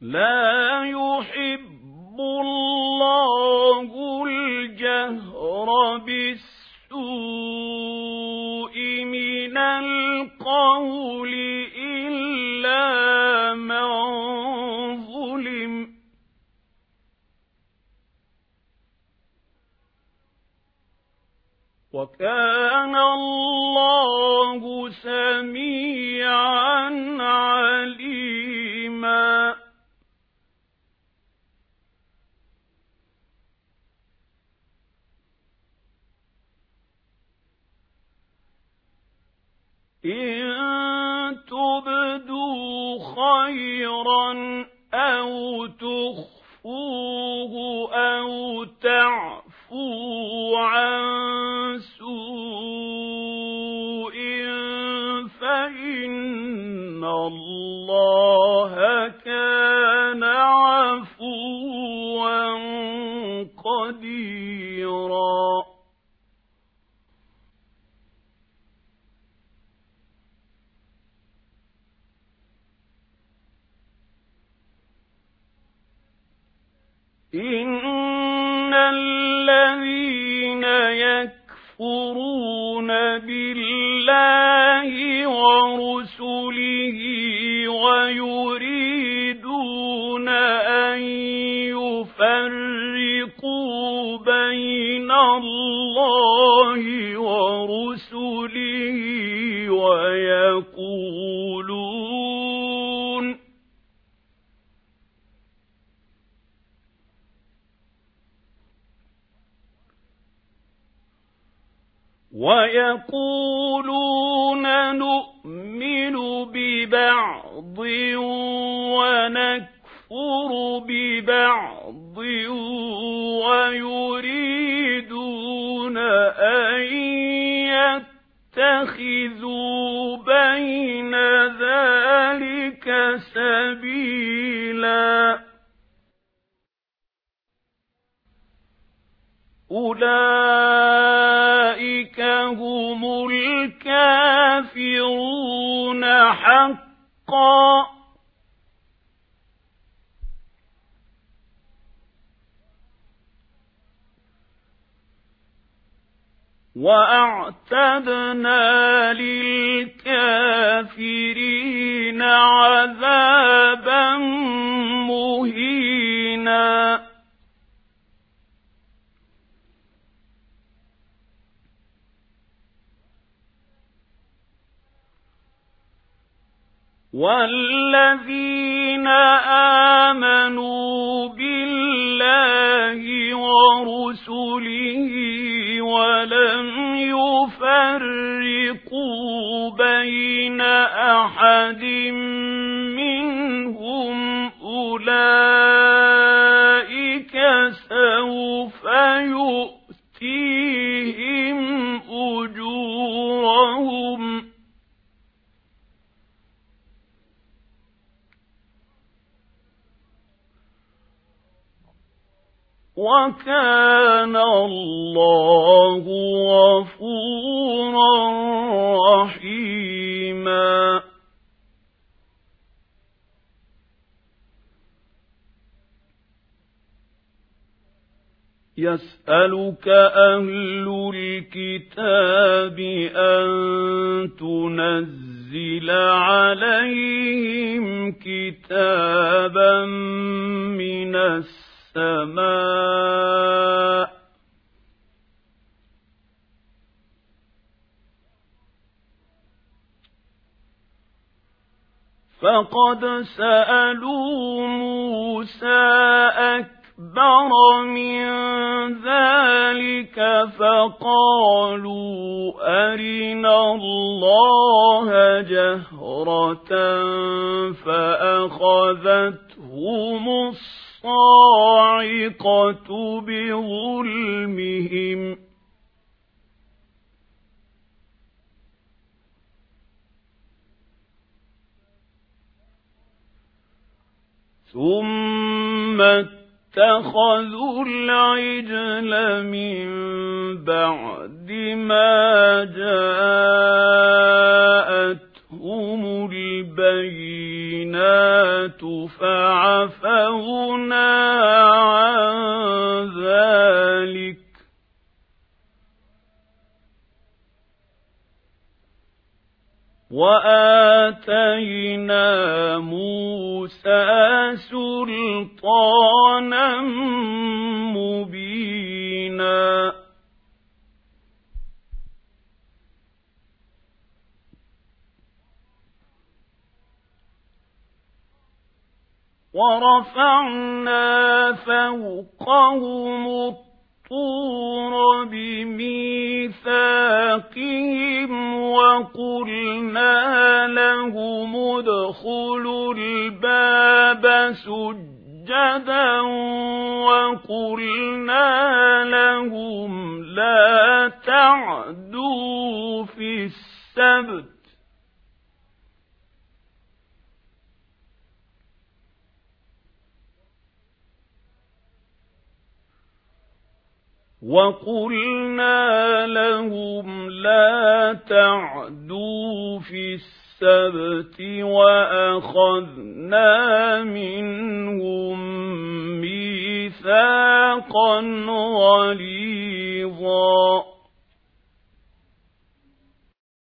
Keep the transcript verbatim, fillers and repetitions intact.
لا يحب الله الجهر بالسوء من القول إلا من ظلم وكان الله سميعا عليما إن تبدوا خيرا أو تخفوه أو تعفوا عن سوء فإن الله كان عفوا قديرا إن الذين يكفرون بالله ورسله ويريدون أن يفرقوا بين الله ورسله ويقولون ويقولون نؤمن ببعض ونكفر ببعض ويريدون أن يتخذوا بين ذلك سبيلا أولئك هم الكافرون حقا وأعتدنا للكافرين عذابا مهينا والذين آمنوا بالله ورسله ولم يفرقوا بين أحد منهم أولئك سوف يؤتيهم أجورهم وكان الله غفورا رحيما يسألك أهل الكتاب أن تنزل عليهم كتابا من السماء السماء فقد سألوا موسى أكبر من ذلك فقالوا أرنا الله جهرة فأخذتهم الصاعقة بظلمهم ثم اتخذوا العجل من بعد ما جاءتهم البينات فعفونا عن ذلك وآتينا موسى سلطانا مبينا ورفعنا فوقهم الطور بميثاقهم وقلنا لهم ادخلوا الباب سجدا وقلنا لهم لا تعدوا في السبت وقلنا لهم لا تعدوا في السبت وأخذنا منهم ميثاقا غليظا